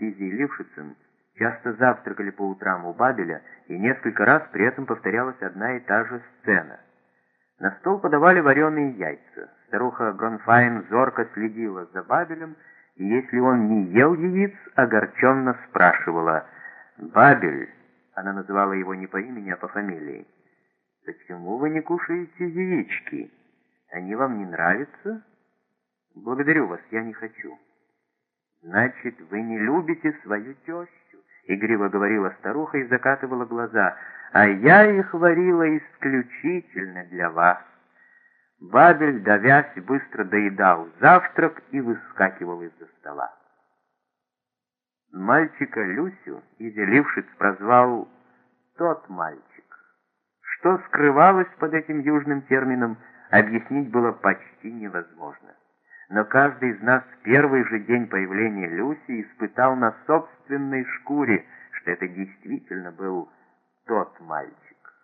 Сизи и Лившицем часто завтракали по утрам у Бабеля, и несколько раз при этом повторялась одна и та же сцена. На стол подавали вареные яйца. Старуха Гронфайн зорко следила за Бабелем, и если он не ел яиц, огорченно спрашивала: «Бабель», она называла его не по имени, а по фамилии, «почему вы не кушаете яички? Они вам не нравятся?» «Благодарю вас, я не хочу». «Значит, вы не любите свою тещу», — игриво говорила старуха и закатывала глаза, «а я их варила исключительно для вас». Бабель, давясь, быстро доедал завтрак и выскакивал из-за стола. Мальчика Люсю Изя Лившиц прозвал «тот мальчик». Что скрывалось под этим южным термином, объяснить было почти невозможно. Но каждый из нас в первый же день появления Люси испытал на собственной шкуре, что это действительно был тот мальчик.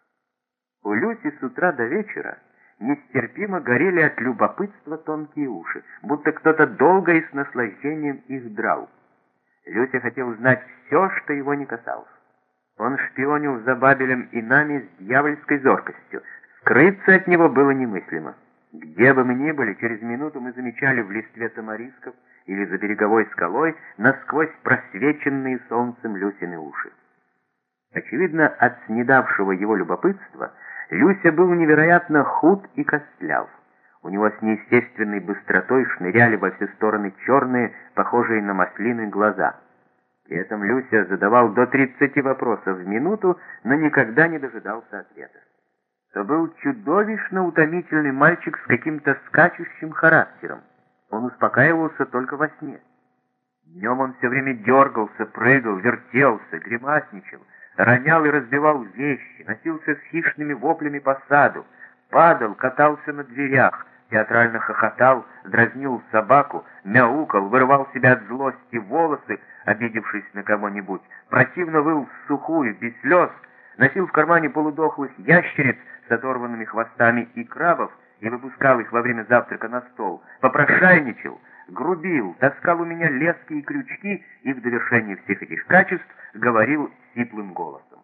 У Люси с утра до вечера нестерпимо горели от любопытства тонкие уши, будто кто-то долго и с наслаждением их драл. Люся хотел знать все, что его не касалось. Он шпионил за Бабелем и нами с дьявольской зоркостью. Скрыться от него было немыслимо. Где бы мы ни были, через минуту мы замечали в листве тамарисков или за береговой скалой насквозь просвеченные солнцем Люсины уши. Очевидно, от снедавшего его любопытства Люся был невероятно худ и костляв. У него с неестественной быстротой шныряли во все стороны черные, похожие на маслины, глаза. При этом Люся задавал до 30 вопросов в минуту, но никогда не дожидался ответа. То был чудовищно утомительный мальчик с каким-то скачущим характером. Он успокаивался только во сне. Днем он все время дергался, прыгал, вертелся, гримасничал, ронял и разбивал вещи, носился с хищными воплями по саду, падал, катался на дверях, театрально хохотал, дразнил собаку, мяукал, вырывал себя от злости волосы, обидевшись на кого-нибудь, противно выл в сухую, без слез, носил в кармане полудохлых ящериц с оторванными хвостами и крабов и выпускал их во время завтрака на стол, попрошайничал, грубил, таскал у меня лески и крючки и в довершение всех этих качеств говорил сиплым голосом.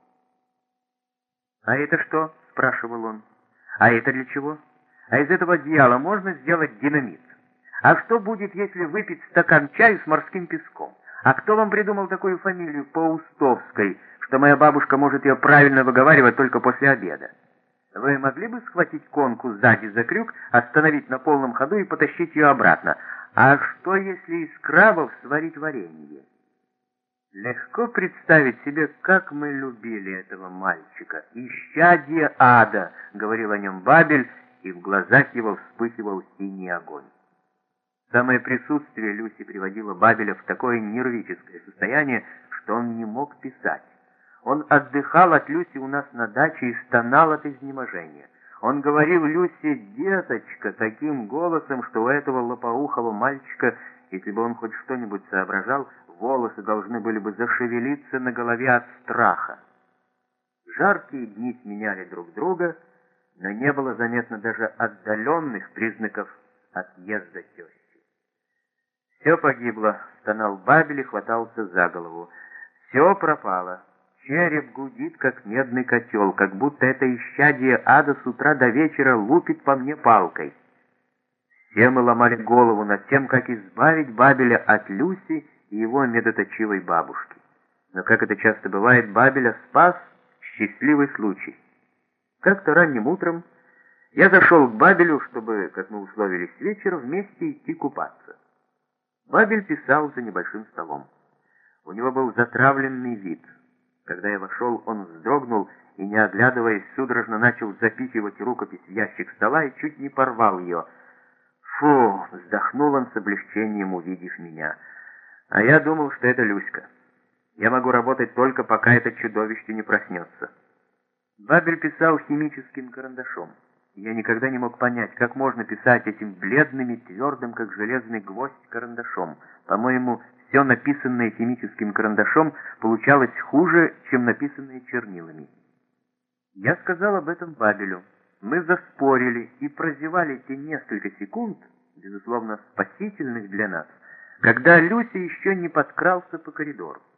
«А это что?» — спрашивал он. «А это для чего? А из этого одеяла можно сделать динамит? А что будет, если выпить стакан чаю с морским песком? А кто вам придумал такую фамилию Паустовской, что моя бабушка может ее правильно выговаривать только после обеда? Вы могли бы схватить конку сзади за крюк, остановить на полном ходу и потащить ее обратно? А что, если из крабов сварить варенье?» Легко представить себе, как мы любили этого мальчика. «Исчадие ада», — говорил о нем Бабель, и в глазах его вспыхивал синий огонь. Самое присутствие Люси приводило Бабеля в такое нервическое состояние, что он не мог писать. Он отдыхал от Люси у нас на даче и стонал от изнеможения. Он говорил Люсе «деточка» таким голосом, что у этого лопоухого мальчика, если бы он хоть что-нибудь соображал, волосы должны были бы зашевелиться на голове от страха. Жаркие дни сменяли друг друга, но не было заметно даже отдаленных признаков отъезда тещи. «Все погибло», — стонал Бабель и хватался за голову. «Все пропало. Череп гудит, как медный котел, как будто это исчадие ада с утра до вечера лупит по мне палкой». Все мы ломали голову над тем, как избавить Бабеля от Люси и его медоточивой бабушки. Но, как это часто бывает, Бабеля спас счастливый случай. Как-то ранним утром я зашел к Бабелю, чтобы, как мы условились вечером, вместе идти купаться. Бабель писал за небольшим столом. У него был затравленный вид. Когда я вошел, он вздрогнул и, не оглядываясь, судорожно начал запихивать рукопись в ящик стола и чуть не порвал ее. «Фу!» — вздохнул он с облегчением, увидев меня. «А я думал, что это Люська. Я могу работать только, пока это чудовище не проснется». Бабель писал химическим карандашом. Я никогда не мог понять, как можно писать этим бледным и твердым, как железный гвоздь, карандашом. По-моему, все написанное химическим карандашом получалось хуже, чем написанное чернилами. Я сказал об этом Бабелю. Мы заспорили и прозевали те несколько секунд, безусловно, спасительных для нас, когда Люся еще не подкрался по коридору.